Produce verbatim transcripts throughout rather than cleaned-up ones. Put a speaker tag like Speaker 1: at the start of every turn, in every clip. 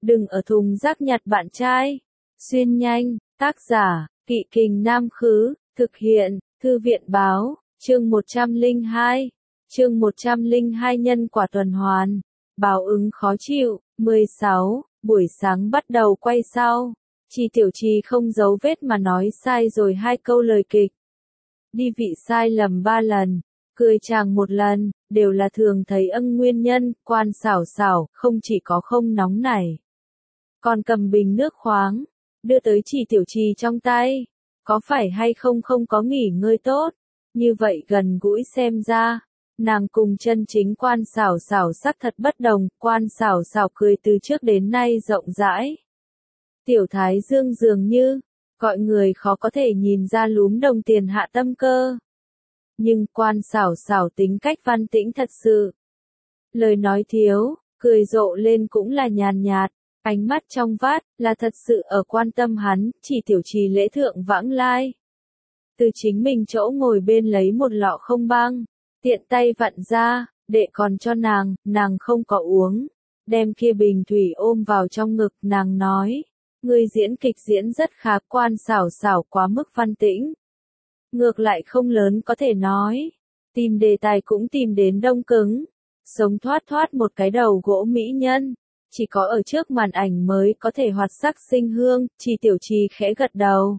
Speaker 1: Đừng ở thùng rác nhặt bạn trai. Xuyên nhanh, tác giả, Kỵ Kình Nam Khứ, thực hiện, Thư viện Báo, chương một trăm lẻ hai. Chương một trăm lẻ hai nhân quả tuần hoàn. Báo ứng khó chịu. mười sáu. Buổi sáng bắt đầu quay sau. Chi Tiểu Trì không giấu vết mà nói sai rồi hai câu lời kịch. Đi vị sai lầm ba lần, cười chàng một lần, đều là thường thấy ân nguyên nhân, quan xảo xảo, không chỉ có không nóng nảy. Còn cầm bình nước khoáng, đưa tới Chi Tiểu Trì trong tay. Có phải hay không không có nghỉ ngơi tốt, như vậy gần gũi xem ra. Nàng cùng chân chính quan xảo xảo sắc thật bất đồng, quan xảo xảo cười từ trước đến nay rộng rãi. Tiểu Thái Dương dường như, gọi người khó có thể nhìn ra lúm đồng tiền hạ tâm cơ. Nhưng quan xảo xảo tính cách văn tĩnh thật sự. Lời nói thiếu, cười rộ lên cũng là nhàn nhạt, ánh mắt trong vát, là thật sự ở quan tâm hắn, Chỉ Tiểu Trì lễ thượng vãng lai. Từ chính mình chỗ ngồi bên lấy một lọ không băng, tiện tay vặn ra, đệ còn cho nàng, nàng không có uống. Đem kia bình thủy ôm vào trong ngực, nàng nói. Người diễn kịch diễn rất khá, quan xảo xảo quá mức văn tĩnh. Ngược lại không lớn có thể nói. Tìm đề tài cũng tìm đến đông cứng. Sống thoát thoát một cái đầu gỗ mỹ nhân. Chỉ có ở trước màn ảnh mới có thể hoạt sắc sinh hương, Chi Tiểu Trì khẽ gật đầu.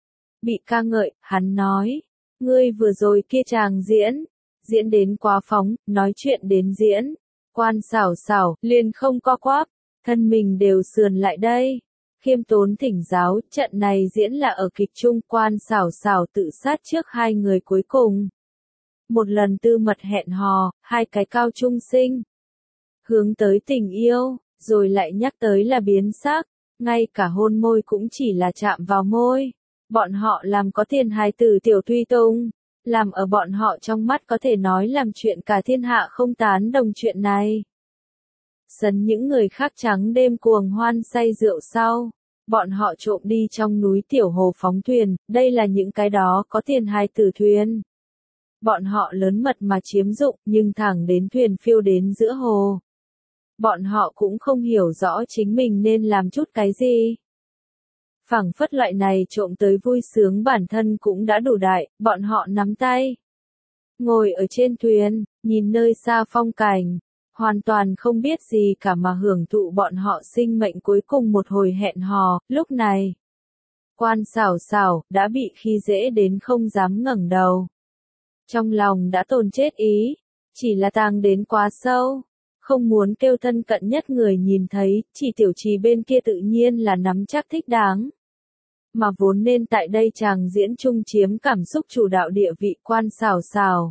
Speaker 1: Bị ca ngợi, hắn nói. Ngươi vừa rồi kia chàng diễn. Diễn đến quá phóng, nói chuyện đến diễn. Quan xảo xảo, liền không co quắp. Thân mình đều sườn lại đây. Khiêm tốn thỉnh giáo, trận này diễn là ở kịch trung, quan xảo xảo tự sát trước hai người cuối cùng. Một lần tư mật hẹn hò, hai cái cao trung sinh. Hướng tới tình yêu, rồi lại nhắc tới là biến sắc, ngay cả hôn môi cũng chỉ là chạm vào môi. Bọn họ làm có tiền hài tử tiểu tùy tùng, làm ở bọn họ trong mắt có thể nói làm chuyện cả thiên hạ không tán đồng chuyện này. Sấn những người khác trắng đêm cuồng hoan say rượu sau, bọn họ trộm đi trong núi tiểu hồ phóng thuyền, đây là những cái đó có tiền hài tử thuyền. Bọn họ lớn mật mà chiếm dụng, nhưng thẳng đến thuyền phiêu đến giữa hồ. Bọn họ cũng không hiểu rõ chính mình nên làm chút cái gì. Phảng phất loại này trộm tới vui sướng bản thân cũng đã đủ đại, bọn họ nắm tay. Ngồi ở trên thuyền, nhìn nơi xa phong cảnh. Hoàn toàn không biết gì cả mà hưởng thụ bọn họ sinh mệnh cuối cùng một hồi hẹn hò, lúc này. Quan xảo xảo, đã bị khi dễ đến không dám ngẩng đầu. Trong lòng đã tồn chết ý, chỉ là tàng đến quá sâu, không muốn kêu thân cận nhất người nhìn thấy, Chỉ Tiểu Trì bên kia tự nhiên là nắm chắc thích đáng. Mà vốn nên tại đây chàng diễn chung chiếm cảm xúc chủ đạo địa vị quan xảo xảo.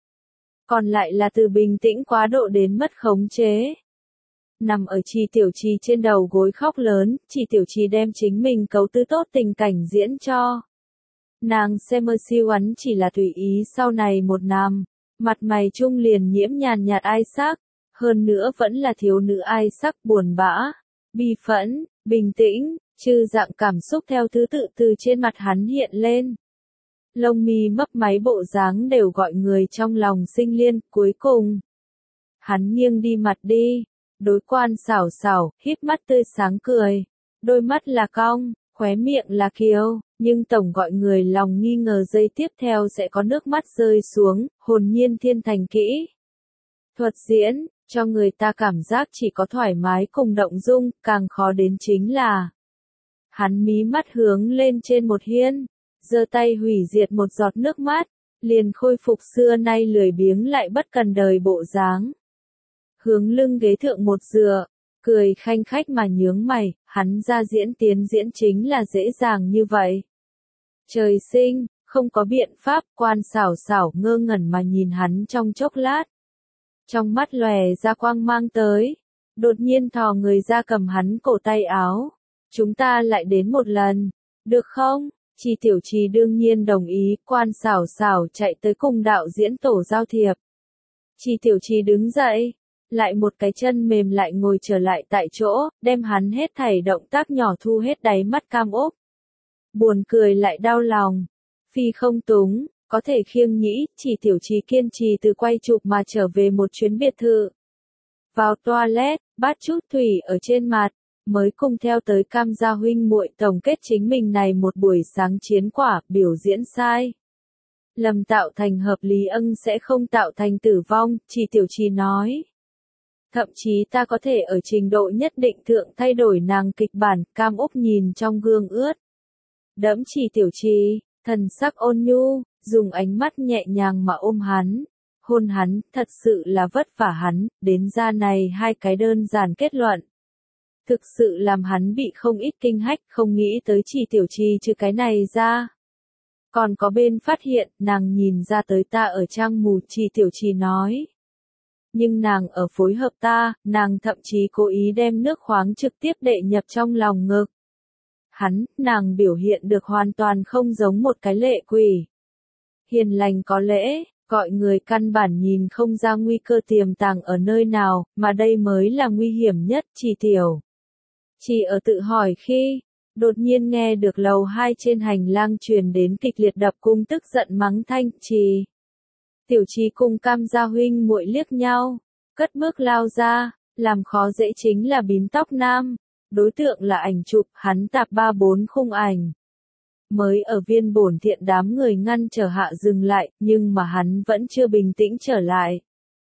Speaker 1: Còn lại là từ bình tĩnh quá độ đến mất khống chế. Nằm ở Chi Tiểu Trì trên đầu gối khóc lớn, Chi Tiểu Trì đem chính mình cấu tư tốt tình cảnh diễn cho. Nàng xem mơ siêu ắn chỉ là tùy ý sau này một năm, mặt mày trung liền nhiễm nhàn nhạt ai sắc, hơn nữa vẫn là thiếu nữ ai sắc buồn bã, bi phẫn, bình tĩnh, chư dạng cảm xúc theo thứ tự từ trên mặt hắn hiện lên. Lông mi mấp máy bộ dáng đều gọi người trong lòng sinh liên, cuối cùng. Hắn nghiêng đi mặt đi, đối quan xảo xảo, híp mắt tươi sáng cười, đôi mắt là cong, khóe miệng là kiêu, nhưng tổng gọi người lòng nghi ngờ giây tiếp theo sẽ có nước mắt rơi xuống, hồn nhiên thiên thành kỹ. Thuật diễn, cho người ta cảm giác chỉ có thoải mái cùng động dung, càng khó đến chính là. Hắn mí mắt hướng lên trên một hiên. Giơ tay hủy diệt một giọt nước mắt, liền khôi phục xưa nay lười biếng lại bất cần đời bộ dáng. Hướng lưng ghế thượng một dựa, cười khanh khách mà nhướng mày, hắn ra diễn tiến diễn chính là dễ dàng như vậy. Trời sinh, không có biện pháp, quan xảo xảo ngơ ngẩn mà nhìn hắn trong chốc lát. Trong mắt lòe ra quang mang tới, đột nhiên thò người ra cầm hắn cổ tay áo. Chúng ta lại đến một lần, được không? Chi Tiểu Trì đương nhiên đồng ý, quan xảo xảo chạy tới cùng đạo diễn tổ giao thiệp. Chi Tiểu Trì đứng dậy, lại một cái chân mềm lại ngồi trở lại tại chỗ, đem hắn hết thảy động tác nhỏ thu hết đáy mắt cam ốc. Buồn cười lại đau lòng. Phi không túng, có thể khiêng nhĩ, Chi Tiểu Trì kiên trì từ quay chụp mà trở về một chuyến biệt thự. Vào toilet, bát chút thủy ở trên mặt, mới cùng theo tới Cam gia huynh muội tổng kết chính mình này một buổi sáng chiến quả, biểu diễn sai. Lầm tạo thành hợp lý ân sẽ không tạo thành tử vong, Chỉ Tiểu Trì nói. Thậm chí ta có thể ở trình độ nhất định thượng thay đổi nàng kịch bản, Cam Úc nhìn trong gương ướt. Đẫm Chỉ Tiểu Trì, thần sắc ôn nhu, dùng ánh mắt nhẹ nhàng mà ôm hắn, hôn hắn, thật sự là vất vả hắn, đến ra này hai cái đơn giản kết luận. Thực sự làm hắn bị không ít kinh hách, không nghĩ tới Chỉ Tiểu Trì trừ cái này ra. Còn có bên phát hiện, nàng nhìn ra tới ta ở trang mù, Chỉ Tiểu Trì nói. Nhưng nàng ở phối hợp ta, nàng thậm chí cố ý đem nước khoáng trực tiếp đệ nhập trong lòng ngực. Hắn, nàng biểu hiện được hoàn toàn không giống một cái lệ quỷ. Hiền lành có lễ, gọi người căn bản nhìn không ra nguy cơ tiềm tàng ở nơi nào, mà đây mới là nguy hiểm nhất, Chỉ Tiểu. Chỉ ở tự hỏi khi, đột nhiên nghe được lầu hai trên hành lang truyền đến kịch liệt đập cung tức giận mắng thanh, Chỉ. Tiểu Trì cùng Cam gia huynh muội liếc nhau, cất bước lao ra, làm khó dễ chính là Bím Tóc Nam, đối tượng là ảnh chụp, hắn tạp ba bốn khung ảnh. Mới ở Viên Bổn Thiện đám người ngăn trở hạ dừng lại, nhưng mà hắn vẫn chưa bình tĩnh trở lại.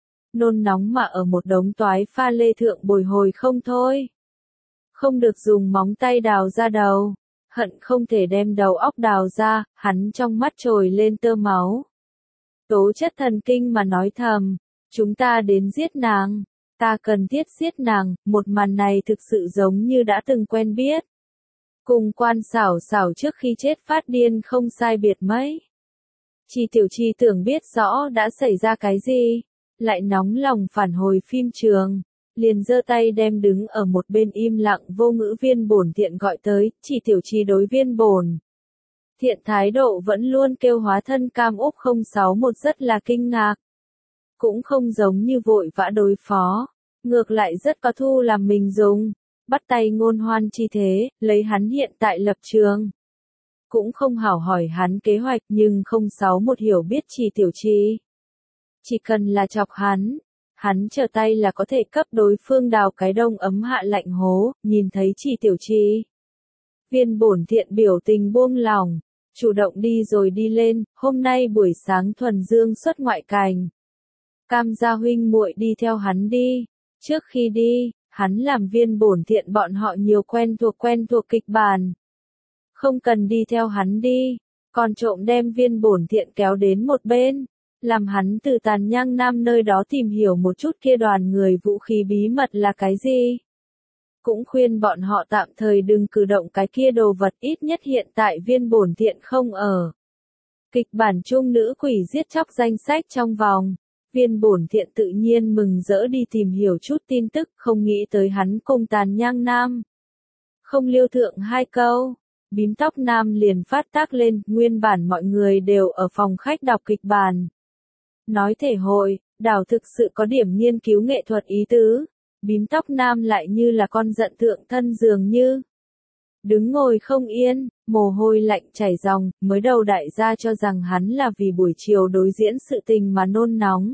Speaker 1: Nôn nóng mà ở một đống toái pha lê thượng bồi hồi không thôi. Không được dùng móng tay đào ra đầu, hận không thể đem đầu óc đào ra, hắn trong mắt trồi lên tơ máu. Tố chất thần kinh mà nói thầm, chúng ta đến giết nàng, ta cần thiết giết nàng, một màn này thực sự giống như đã từng quen biết. Cùng Quan Xảo Xảo trước khi chết phát điên không sai biệt mấy. Chỉ Tiểu Trì tưởng biết rõ đã xảy ra cái gì, lại nóng lòng phản hồi phim trường, liền giơ tay đem đứng ở một bên im lặng vô ngữ Viên Bổn Thiện gọi tới, Chỉ Tiểu Trì đối Viên Bổn Thiện thái độ vẫn luôn kêu hóa thân Cam Úc không sáu một rất là kinh ngạc. Cũng không giống như vội vã đối phó, ngược lại rất có thu làm mình dùng, bắt tay ngôn hoan chi thế, lấy hắn hiện tại lập trường. Cũng không hảo hỏi hắn kế hoạch nhưng không sáu một hiểu biết Chỉ Tiểu Trì. Chỉ cần là chọc hắn, hắn trở tay là có thể cấp đối phương đào cái đông ấm hạ lạnh hố, nhìn thấy Chỉ Tiểu Trì. Viên Bổn Thiện biểu tình buông lỏng, chủ động đi rồi đi lên, hôm nay buổi sáng thuần dương xuất ngoại cảnh. Cam gia huynh muội đi theo hắn đi, trước khi đi, hắn làm Viên Bổn Thiện bọn họ nhiều quen thuộc quen thuộc kịch bản. Không cần đi theo hắn đi, còn trộm đem Viên Bổn Thiện kéo đến một bên, làm hắn từ Tàn Nhang Nam nơi đó tìm hiểu một chút kia đoàn người vũ khí bí mật là cái gì. Cũng khuyên bọn họ tạm thời đừng cử động cái kia đồ vật, ít nhất hiện tại Viên Bổn Thiện không ở. Kịch bản chung nữ quỷ giết chóc danh sách trong vòng, Viên Bổn Thiện tự nhiên mừng rỡ đi tìm hiểu chút tin tức, không nghĩ tới hắn cùng Tàn Nhang Nam. Không liêu thượng hai câu, Bím Tóc Nam liền phát tác lên, nguyên bản mọi người đều ở phòng khách đọc kịch bản. Nói thể hội, đảo thực sự có điểm nghiên cứu nghệ thuật ý tứ. Bím Tóc Nam lại như là con giận thượng thân dường như. Đứng ngồi không yên, mồ hôi lạnh chảy ròng, mới đầu đại gia cho rằng hắn là vì buổi chiều đối diễn sự tình mà nôn nóng.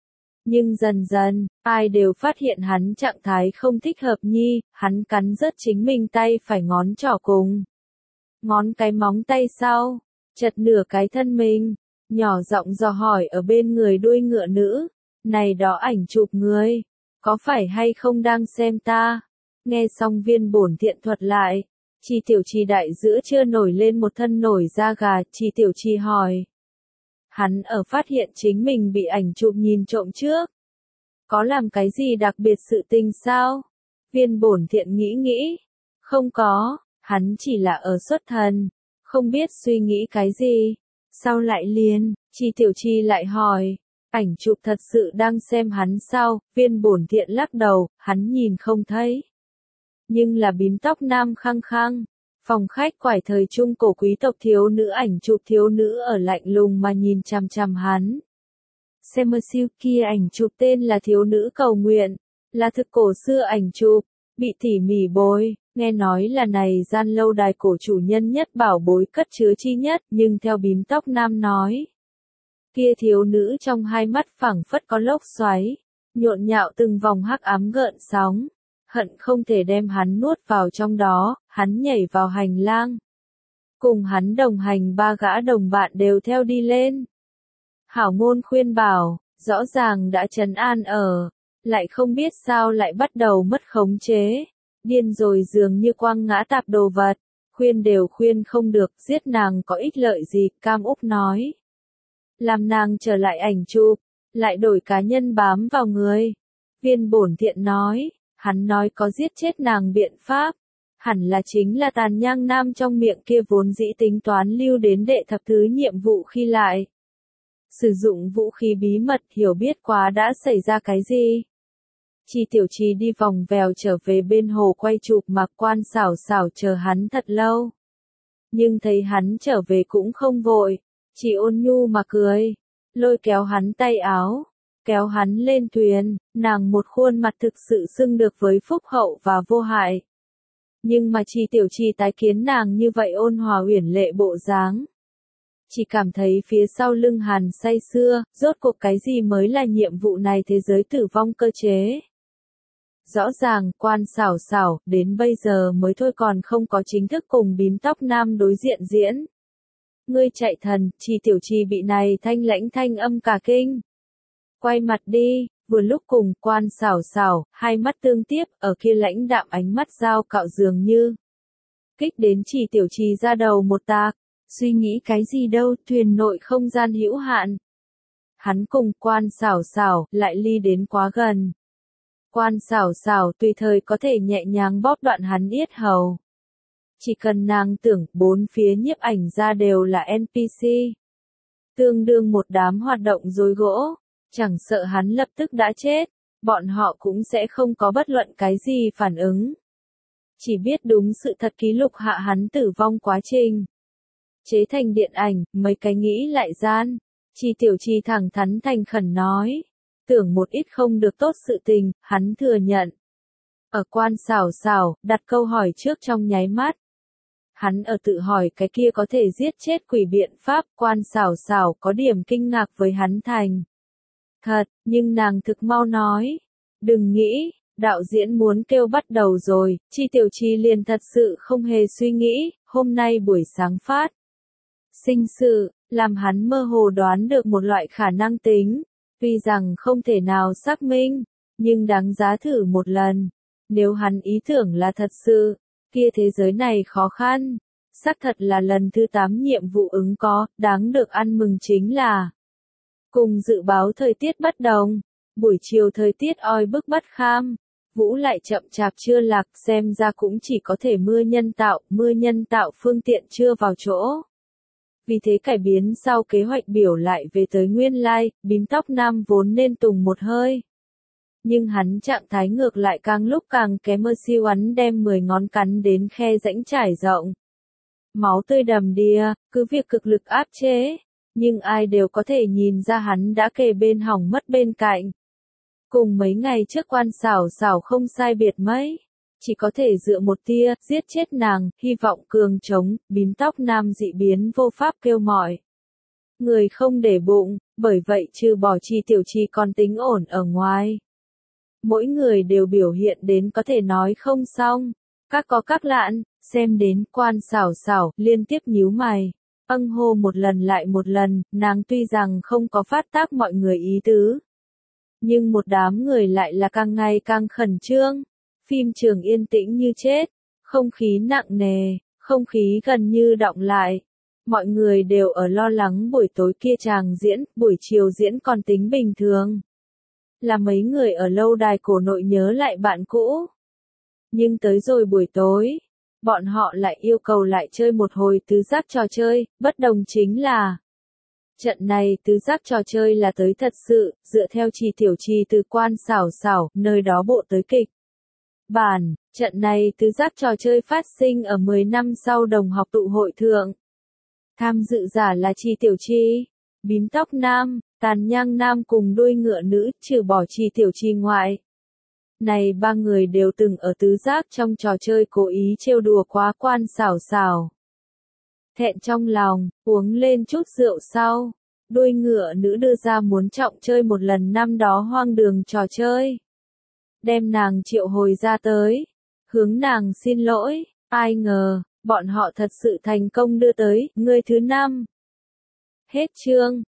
Speaker 1: Nhưng dần dần, ai đều phát hiện hắn trạng thái không thích hợp nhi, hắn cắn rớt chính mình tay phải ngón trỏ cùng. Ngón cái móng tay sau, chật nửa cái thân mình, nhỏ giọng dò hỏi ở bên người đuôi ngựa nữ, này đó ảnh chụp người. Có phải hay không đang xem ta? Nghe xong Viên Bổn Thiện thuật lại, Chỉ Tiểu Trì đại giữa chưa nổi lên một thân nổi da gà, Chỉ Tiểu Trì hỏi. Hắn ở phát hiện chính mình bị ảnh chụp nhìn trộm trước. Có làm cái gì đặc biệt sự tình sao? Viên Bổn Thiện nghĩ nghĩ. Không có, hắn chỉ là ở xuất thần, không biết suy nghĩ cái gì. Sau lại liền, Chỉ Tiểu Trì lại hỏi. Ảnh chụp thật sự đang xem hắn sao, Viên Bổn Thiện lắc đầu, hắn nhìn không thấy. Nhưng là Bím Tóc Nam khăng khăng, phòng khách quải thời trung cổ quý tộc thiếu nữ ảnh chụp thiếu nữ ở lạnh lùng mà nhìn chằm chằm hắn. Xem siêu kia ảnh chụp tên là thiếu nữ cầu nguyện, là thực cổ xưa ảnh chụp, bị tỉ mỉ bối, nghe nói là này gian lâu đài cổ chủ nhân nhất bảo bối cất chứa chi nhất, nhưng theo Bím Tóc Nam nói. Kia thiếu nữ trong hai mắt phẳng phất có lốc xoáy, nhộn nhạo từng vòng hắc ám gợn sóng, hận không thể đem hắn nuốt vào trong đó, hắn nhảy vào hành lang. Cùng hắn đồng hành ba gã đồng bạn đều theo đi lên. Hảo Ngôn khuyên bảo, rõ ràng đã trấn an ở, lại không biết sao lại bắt đầu mất khống chế, điên rồi dường như quăng ngã tạp đồ vật, khuyên đều khuyên không được, giết nàng có ích lợi gì, Cam Úc nói. Làm nàng trở lại ảnh chụp, lại đổi cá nhân bám vào người. Viên Bổn Thiện nói, hắn nói có giết chết nàng biện pháp, hẳn là chính là Tàn Nhang Nam trong miệng kia vốn dĩ tính toán lưu đến đệ thập thứ nhiệm vụ khi lại. Sử dụng vũ khí bí mật hiểu biết quá đã xảy ra cái gì. Chi Tiểu Trì đi vòng vèo trở về bên hồ quay chụp Mạc Quan xảo xảo chờ hắn thật lâu. Nhưng thấy hắn trở về cũng không vội, chỉ ôn nhu mà cười, lôi kéo hắn tay áo, kéo hắn lên thuyền, nàng một khuôn mặt thực sự xưng được với phúc hậu và vô hại. Nhưng mà Chi Tiểu Trì tái kiến nàng như vậy ôn hòa uyển lệ bộ dáng. Chỉ cảm thấy phía sau lưng hàn say sưa, rốt cuộc cái gì mới là nhiệm vụ này thế giới tử vong cơ chế. Rõ ràng, Quan xảo xảo, đến bây giờ mới thôi còn không có chính thức cùng Bím Tóc Nam đối diện diễn. Ngươi chạy thần, Chi Tiểu Trì bị này thanh lãnh thanh âm cả kinh. Quay mặt đi, vừa lúc cùng Quan xảo xảo, hai mắt tương tiếp, ở kia lãnh đạm ánh mắt dao cạo dường như. Kích đến Chi Tiểu Trì ra đầu một tạc, suy nghĩ cái gì đâu, thuyền nội không gian hữu hạn. Hắn cùng Quan xảo xảo, lại ly đến quá gần. Quan xảo xảo tùy thời có thể nhẹ nhàng bóp đoạn hắn yết hầu. Chỉ cần nàng tưởng, bốn phía nhiếp ảnh ra đều là en pê xê. Tương đương một đám hoạt động rối gỗ, chẳng sợ hắn lập tức đã chết, bọn họ cũng sẽ không có bất luận cái gì phản ứng. Chỉ biết đúng sự thật ký lục hạ hắn tử vong quá trình. Chế thành điện ảnh, mấy cái nghĩ lại gian. Chi Tiểu Trì thẳng thắn thành khẩn nói. Tưởng một ít không được tốt sự tình, hắn thừa nhận. Ở Quan xảo xảo, đặt câu hỏi trước trong nháy mắt. Hắn ở tự hỏi cái kia có thể giết chết quỷ biện pháp, Quan xảo xảo có điểm kinh ngạc với hắn thành. Thật, nhưng nàng thực mau nói. Đừng nghĩ, đạo diễn muốn kêu bắt đầu rồi, Chi Tiểu Trì liền thật sự không hề suy nghĩ, hôm nay buổi sáng phát. Sinh sự, làm hắn mơ hồ đoán được một loại khả năng tính. Tuy rằng không thể nào xác minh, nhưng đáng giá thử một lần. Nếu hắn ý tưởng là thật sự, kia thế giới này khó khăn. Xác thật là lần thứ tám nhiệm vụ ứng có, đáng được ăn mừng chính là. Cùng dự báo thời tiết bất đồng, buổi chiều thời tiết oi bức bất kham. Vũ lại chậm chạp chưa lạc, xem ra cũng chỉ có thể mưa nhân tạo, mưa nhân tạo phương tiện chưa vào chỗ. Vì thế cải biến sau kế hoạch biểu lại về tới nguyên lai, Bím Tóc Nam vốn nên tùng một hơi. Nhưng hắn trạng thái ngược lại càng lúc càng kém, mơ siêu hắn đem mười ngón cắn đến khe rãnh trải rộng. Máu tươi đầm đìa, cứ việc cực lực áp chế, nhưng ai đều có thể nhìn ra hắn đã kề bên hỏng mất bên cạnh. Cùng mấy ngày trước Quan xảo xảo không sai biệt mấy. Chỉ có thể dựa một tia, giết chết nàng, hy vọng cường chống, Bím Tóc Nam dị biến vô pháp kêu mỏi. Người không để bụng, bởi vậy trừ bỏ Chi Tiểu Trì còn tính ổn ở ngoài. Mỗi người đều biểu hiện đến có thể nói không xong, các có các lạn, xem đến Quan xảo xảo, liên tiếp nhíu mày. Âng hô một lần lại một lần, nàng tuy rằng không có phát tác mọi người ý tứ. Nhưng một đám người lại là càng ngày càng khẩn trương. Phim trường yên tĩnh như chết, không khí nặng nề, không khí gần như đọng lại. Mọi người đều ở lo lắng buổi tối kia chàng diễn, buổi chiều diễn còn tính bình thường. Là mấy người ở lâu đài cổ nội nhớ lại bạn cũ. Nhưng tới rồi buổi tối, bọn họ lại yêu cầu lại chơi một hồi tứ giác trò chơi, bất đồng chính là. Trận này tứ giác trò chơi là tới thật sự, dựa theo Chi Tiểu Trì từ Quan xảo xảo, nơi đó bộ tới kịch. Bản, trận này tứ giác trò chơi phát sinh ở mười năm sau đồng học tụ hội thượng. Tham dự giả là Chi Tiểu Trì, Bím Tóc Nam, Tàn Nhang Nam cùng đuôi ngựa nữ, trừ bỏ Chi Tiểu Trì ngoại. Này ba người đều từng ở tứ giác trong trò chơi cố ý trêu đùa quá Quan xảo xảo. Thẹn trong lòng, uống lên chút rượu sau, đuôi ngựa nữ đưa ra muốn trọng chơi một lần năm đó hoang đường trò chơi. đem nàng triệu hồi ra tới, hướng nàng xin lỗi, ai ngờ, bọn họ thật sự thành công đưa tới, người thứ năm. Hết chương.